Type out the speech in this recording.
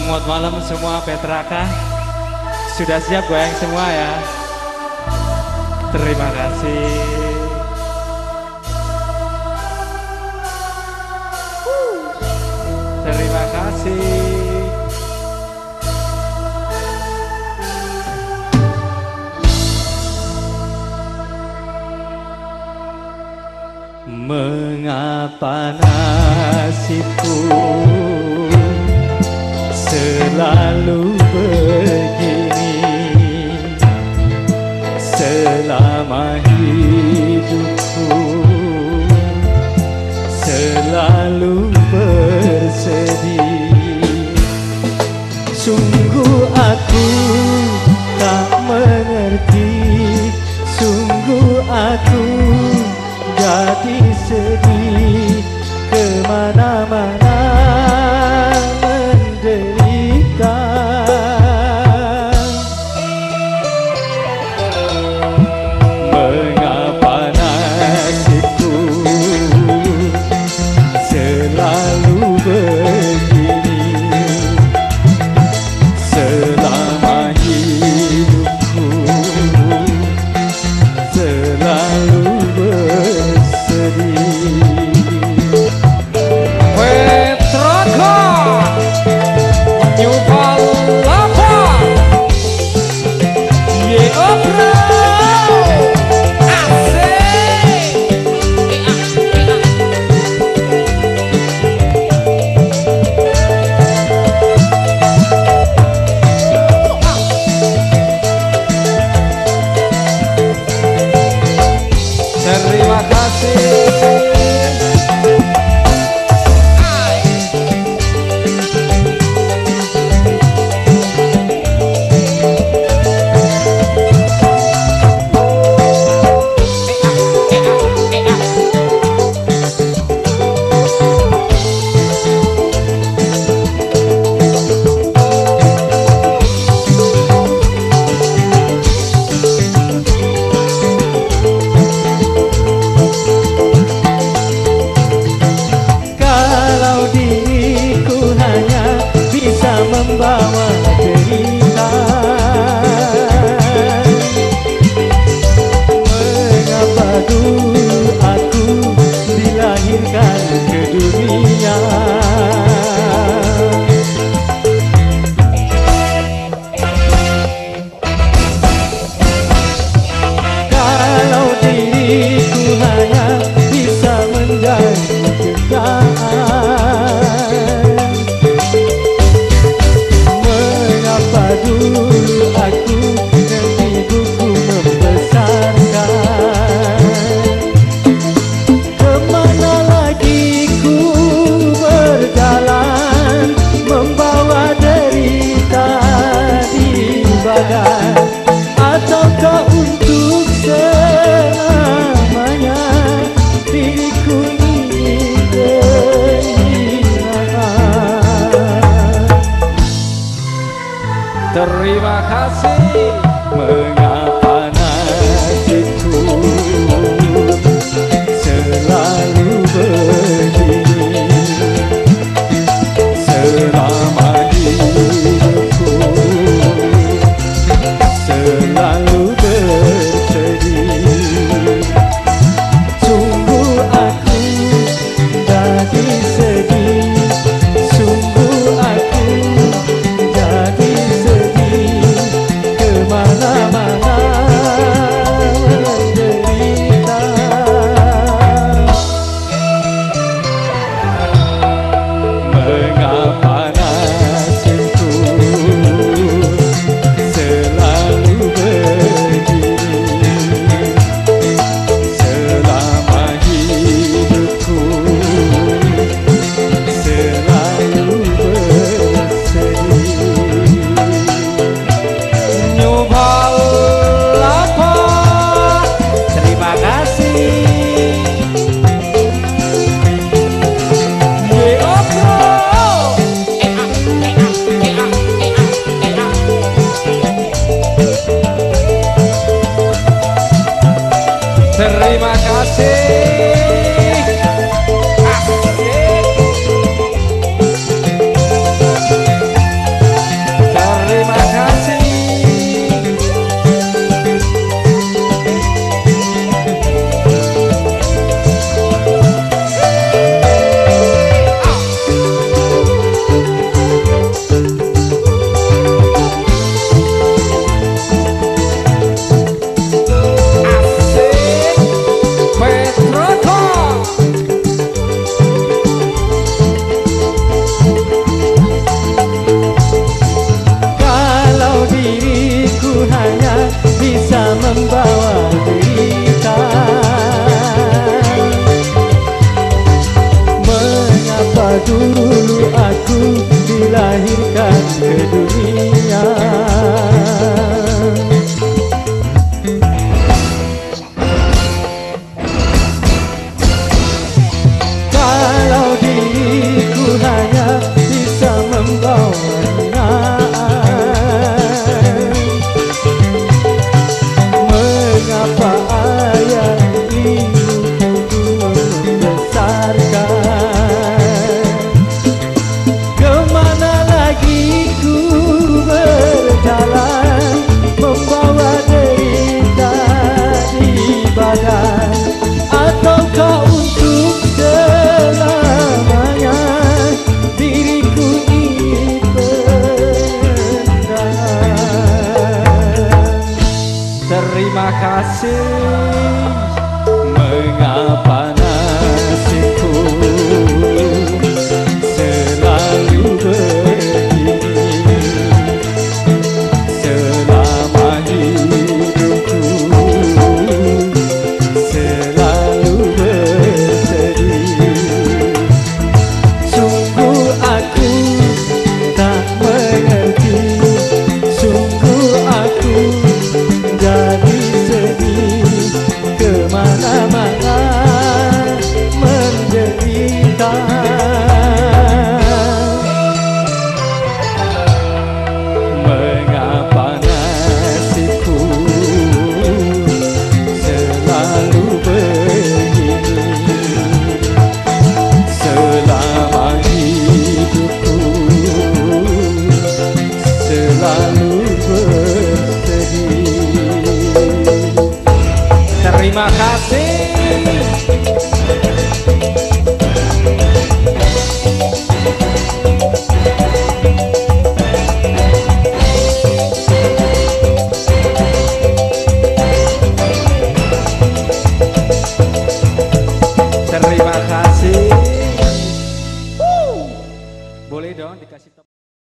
Selamat malam semua Petraka. Sudah siap goyang semua ya? Terima kasih. Terima kasih. Mengapa nasibku selalu begini, selama hidupku selalu bersedih. Sungguh aku tak mengerti, sungguh aku jadi sedih, kemana-mana menderita. Mengapa nasibku selalu begini, selama hidupku selalu bersedih. dulu aku dilahirkan ke dunia. Kalau diriku hanya bisa membawa kenangan, mengapa ayah ibuku membesarkan? Kemana lagi ku berjalan, membawa derita di badan, ataukah untuk selamanya diriku ini pendam? Terima kasih. Mengapa nasibku selalu begini? Selama hidupku selalu bersedih. Sungguh aku tak mengerti, sungguh aku jadi sedih, kemana-mana menderita. Mengapa nasibku selalu begini? Selama hidupku selalu bersedih. Terima kasih. Terima kasih. Boleh dong dikasih